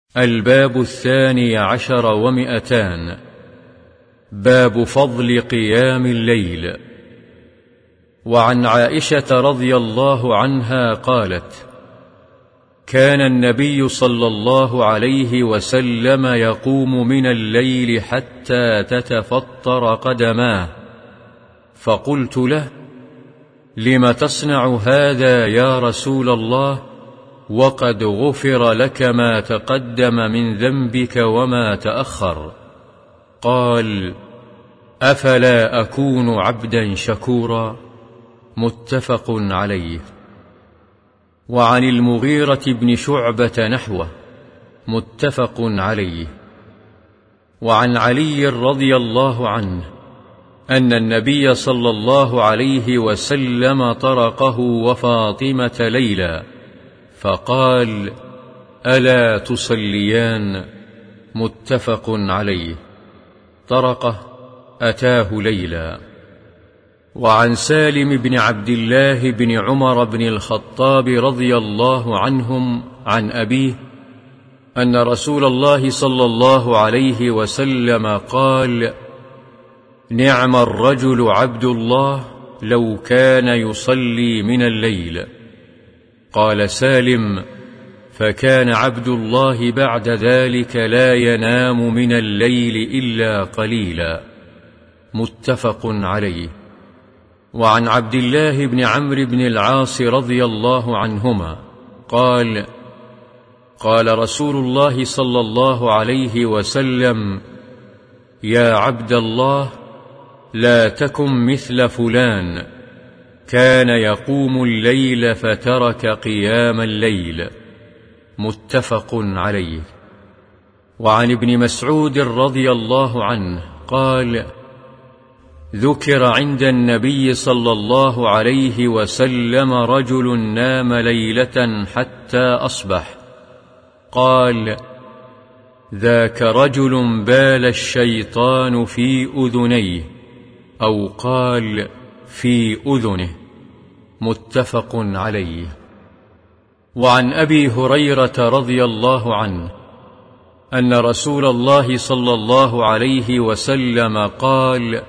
الباب 12 و200. باب فضل قيام الليل. وعن عائشة رضي الله عنها قالت: كان النبي صلى الله عليه وسلم يقوم من الليل حتى تتفطر قدماه، فقلت له: لم تصنع هذا يا رسول الله وقد غفر لك ما تقدم من ذنبك وما تأخر؟ قال: أفلا أكون عبدا شكورا؟ متفق عليه. وعن المغيرة بن شعبة نحوه، متفق عليه. وعن علي رضي الله عنه أن النبي صلى الله عليه وسلم طرقه وفاطمة ليلا فقال: ألا تصليان؟ متفق عليه. طرقه أتاه ليلا. وعن سالم بن عبد الله بن عمر بن الخطاب رضي الله عنهم عن أبيه أن رسول الله صلى الله عليه وسلم قال: نعم الرجل عبد الله لو كان يصلي من الليل. قال سالم: فكان عبد الله بعد ذلك لا ينام من الليل إلا قليلا. متفق عليه. وعن عبد الله بن عمرو بن العاص رضي الله عنهما قال: قال رسول الله صلى الله عليه وسلم: يا عبد الله، لا تكن مثل فلان كان يقوم الليل فترك قيام الليل. متفق عليه. وعن ابن مسعود رضي الله عنه قال: ذكر عند النبي صلى الله عليه وسلم رجل نام ليلة حتى أصبح، قال: ذاك رجل بال الشيطان في أذنيه، أو قال في أذنه. متفق عليه. وعن أبي هريرة رضي الله عنه أن رسول الله صلى الله عليه وسلم قال: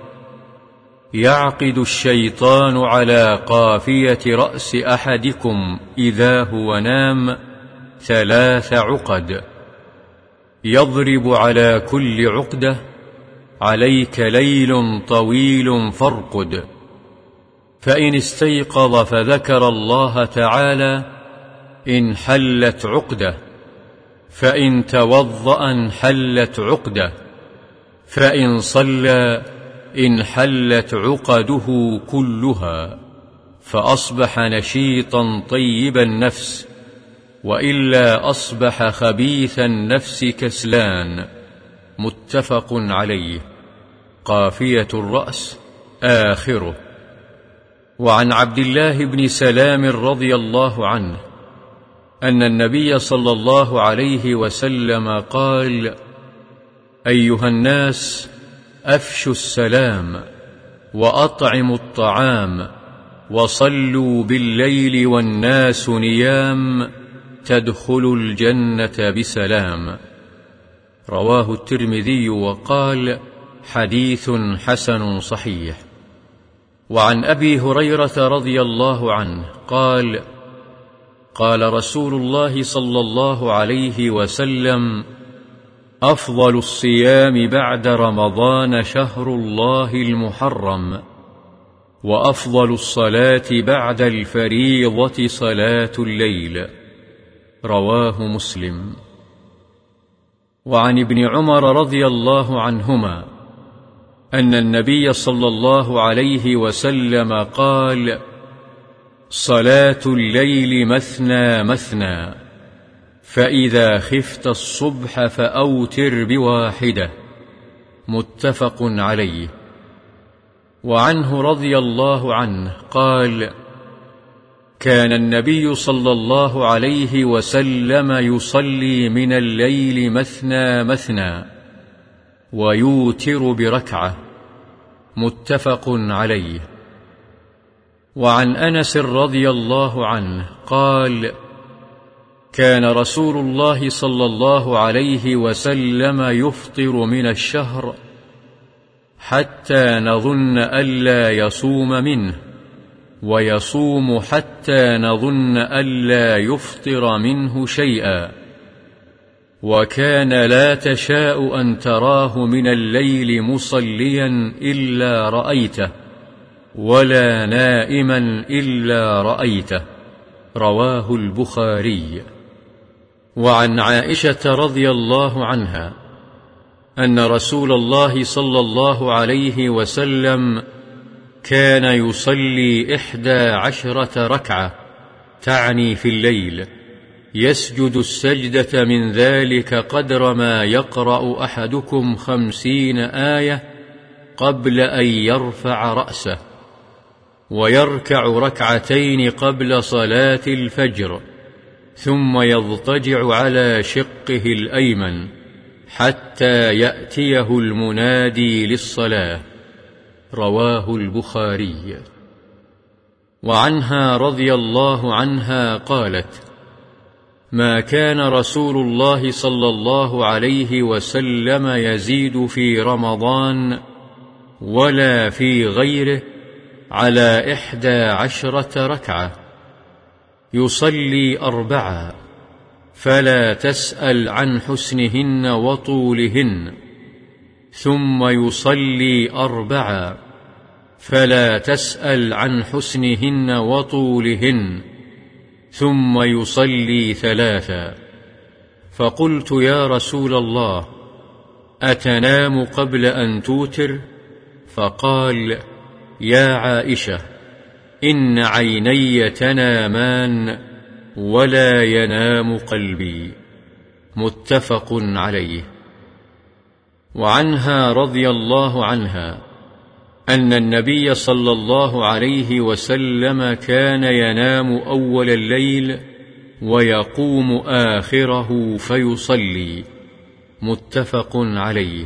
يعقد الشيطان على قافية رأس أحدكم إذا هو نام 3 عقد، يضرب على كل عقدة: عليك ليل طويل فارقد. فإن استيقظ فذكر الله تعالى انحلت عقدة، فإن توضأ انحلت عقدة، فإن صلى انحلت عقده كلها، فأصبح نشيطا طيب النفس، وإلا أصبح خبيث النفس كسلان. متفق عليه. قافية الرأس آخره. وعن عبد الله بن سلام رضي الله عنه أن النبي صلى الله عليه وسلم قال: أيها الناس، أفشوا السلام، وأطعموا الطعام، وصلوا بالليل والناس نيام، تدخلوا الجنة بسلام. رواه الترمذي وقال: حديث حسن صحيح. وعن أبي هريرة رضي الله عنه قال: قال رسول الله صلى الله عليه وسلم: أفضل الصيام بعد رمضان شهر الله المحرم، وأفضل الصلاة بعد الفريضة صلاة الليل. رواه مسلم. وعن ابن عمر رضي الله عنهما أن النبي صلى الله عليه وسلم قال: صلاة الليل مثنى مثنى، فإذا خفت الصبح فأوتر بواحدة. متفق عليه. وعنه رضي الله عنه قال: كان النبي صلى الله عليه وسلم يصلي من الليل مثنى مثنى، ويوتر بركعة. متفق عليه. وعن أنس رضي الله عنه قال: كان رسول الله صلى الله عليه وسلم يفطر من الشهر حتى نظن ألا يصوم منه، ويصوم حتى نظن ألا يفطر منه شيئا. وكان لا تشاء أن تراه من الليل مصليا إلا رأيته، ولا نائما إلا رأيته. رواه البخاري. وعن عائشة رضي الله عنها أن رسول الله صلى الله عليه وسلم كان يصلي 11 ركعة، تعني في الليل، يسجد السجدة من ذلك قدر ما يقرأ أحدكم 50 آية قبل أن يرفع رأسه، ويركع 2 ركعتين قبل صلاة الفجر، ثم يضطجع على شقه الأيمن حتى يأتيه المنادي للصلاة. رواه البخاري. وعنها رضي الله عنها قالت: ما كان رسول الله صلى الله عليه وسلم يزيد في رمضان ولا في غيره على 11 ركعة، يصلي 4 فلا تسأل عن حسنهن وطولهن، ثم يصلي 4 فلا تسأل عن حسنهن وطولهن، ثم يصلي 3. فقلت: يا رسول الله، أتنام قبل أن توتر؟ فقال: يا عائشة، إن عيني تنامان ولا ينام قلبي. متفق عليه. وعنها رضي الله عنها أن النبي صلى الله عليه وسلم كان ينام أول الليل ويقوم آخره فيصلي. متفق عليه.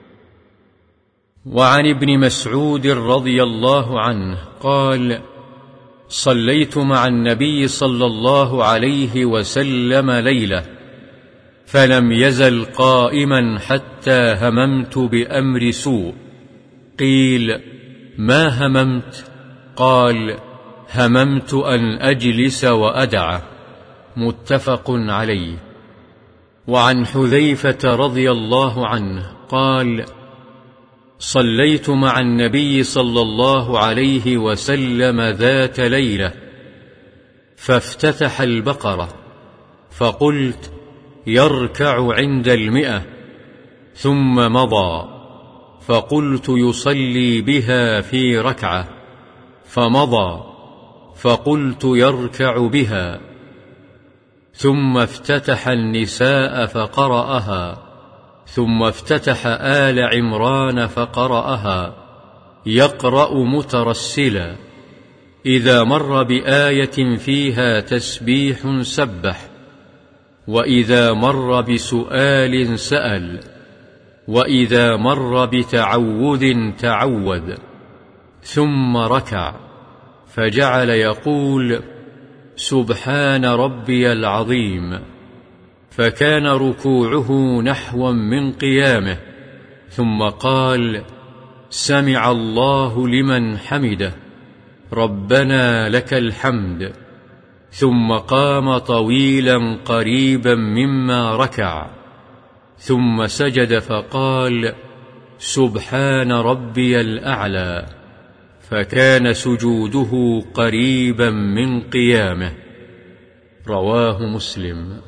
وعن ابن مسعود رضي الله عنه قال: صليت مع النبي صلى الله عليه وسلم ليلة، فلم يزل قائما حتى هممت بأمر سوء. قيل: ما هممت؟ قال: هممت أن أجلس وأدعه. متفق عليه. وعن حذيفة رضي الله عنه قال: صليت مع النبي صلى الله عليه وسلم ذات ليلة، فافتتح البقرة، فقلت: يركع عند 100، ثم مضى، فقلت: يصلي بها في ركعة، فمضى، فقلت: يركع بها، ثم افتتح النساء فقرأها، ثم افتتح آل عمران فقرأها، يقرأ مترسلا، إذا مر بآية فيها تسبيح سبح، وإذا مر بسؤال سأل، وإذا مر بتعوذ تعوذ، ثم ركع، فجعل يقول: سبحان ربي العظيم، فكان ركوعه نحوا من قيامه، ثم قال: سمع الله لمن حمده، ربنا لك الحمد، ثم قام طويلا قريبا مما ركع، ثم سجد فقال: سبحان ربي الأعلى، فكان سجوده قريبا من قيامه. رواه مسلم.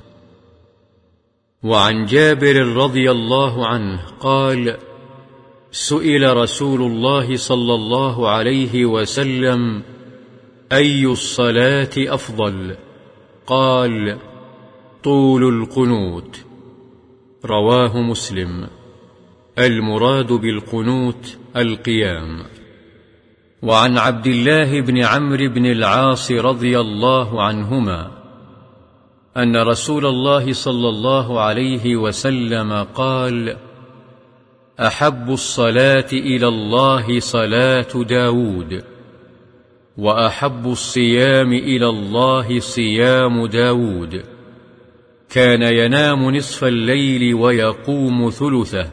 وعن جابر رضي الله عنه قال: سئل رسول الله صلى الله عليه وسلم: أي الصلاة أفضل؟ قال: طول القنوت. رواه مسلم. المراد بالقنوت القيام. وعن عبد الله بن عمرو بن العاص رضي الله عنهما أن رسول الله صلى الله عليه وسلم قال: أحب الصلاة إلى الله صلاة داود، وأحب الصيام إلى الله صيام داود، كان ينام نصف الليل ويقوم ثلثه،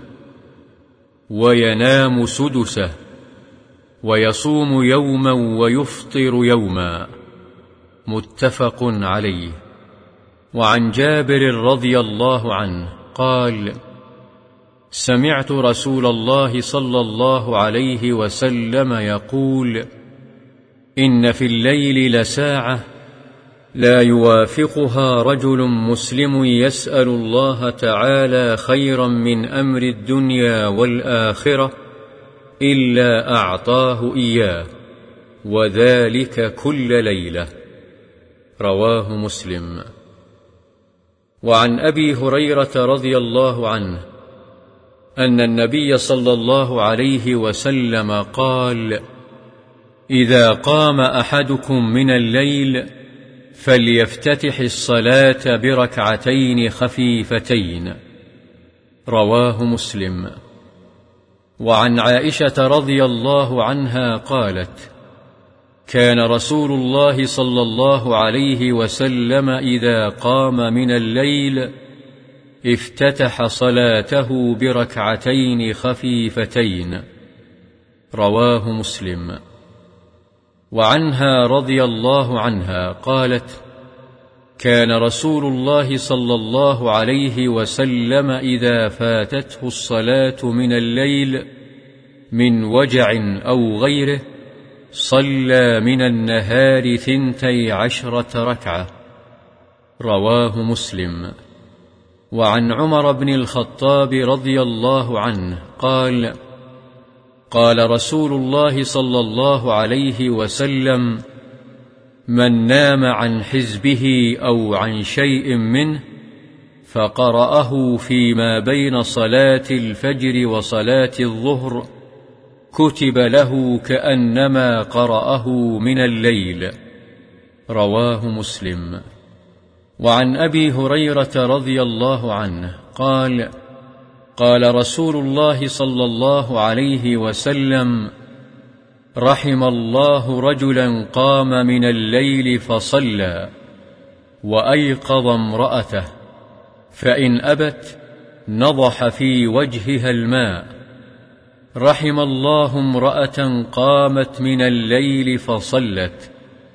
وينام سدسه، ويصوم يوما ويفطر يوما. متفق عليه. وعن جابر رضي الله عنه قال: سمعت رسول الله صلى الله عليه وسلم يقول: إن في الليل لساعة لا يوافقها رجل مسلم يسأل الله تعالى خيرا من أمر الدنيا والآخرة إلا أعطاه إياه، وذلك كل ليلة. رواه مسلم. وعن أبي هريرة رضي الله عنه أن النبي صلى الله عليه وسلم قال: إذا قام أحدكم من الليل فليفتتح الصلاة بركعتين خفيفتين. رواه مسلم. وعن عائشة رضي الله عنها قالت: كان رسول الله صلى الله عليه وسلم إذا قام من الليل افتتح صلاته بركعتين خفيفتين. رواه مسلم. وعنها رضي الله عنها قالت: كان رسول الله صلى الله عليه وسلم إذا فاتته الصلاة من الليل من وجع أو غيره صلى من النهار 12 ركعة. رواه مسلم. وعن عمر بن الخطاب رضي الله عنه قال: قال رسول الله صلى الله عليه وسلم: من نام عن حزبه أو عن شيء منه فقرأه فيما بين صلاة الفجر وصلاة الظهر كتب له كأنما قرأه من الليل. رواه مسلم. وعن أبي هريرة رضي الله عنه قال: قال رسول الله صلى الله عليه وسلم: رحم الله رجلا قام من الليل فصلى وأيقظ امرأته، فإن أبت نضح في وجهها الماء. رحم الله امرأة قامت من الليل فصلت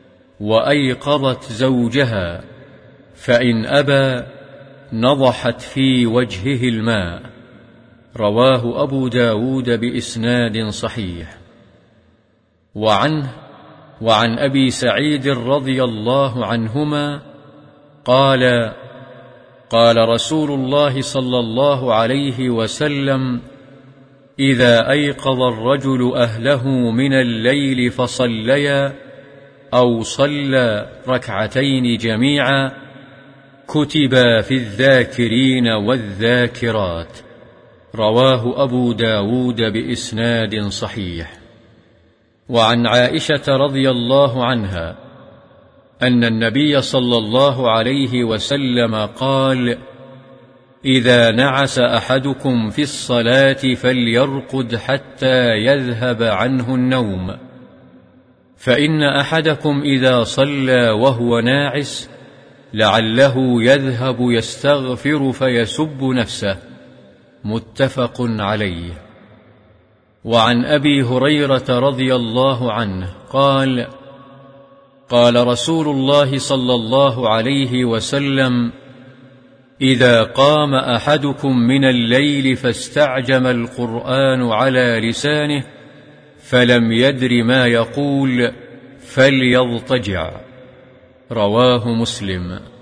وأيقظت زوجها، فإن أبى نضحت في وجهه الماء. رواه أبو داود بإسناد صحيح. وعنه وعن أبي سعيد رضي الله عنهما قال: قال رسول الله صلى الله عليه وسلم: إذا أيقظ الرجل أهله من الليل فصليا أو صلى ركعتين جميعا كتبا في الذاكرين والذاكرات. رواه أبو داود بإسناد صحيح. وعن عائشة رضي الله عنها أن النبي صلى الله عليه وسلم قال: إذا نعس أحدكم في الصلاة فليرقد حتى يذهب عنه النوم، فإن أحدكم إذا صلى وهو ناعس لعله يذهب يستغفر فيسب نفسه. متفق عليه. وعن أبي هريرة رضي الله عنه قال: قال رسول الله صلى الله عليه وسلم: إذا قام أحدكم من الليل فاستعجم القرآن على لسانه فلم يدر ما يقول فليضطجع. رواه مسلم.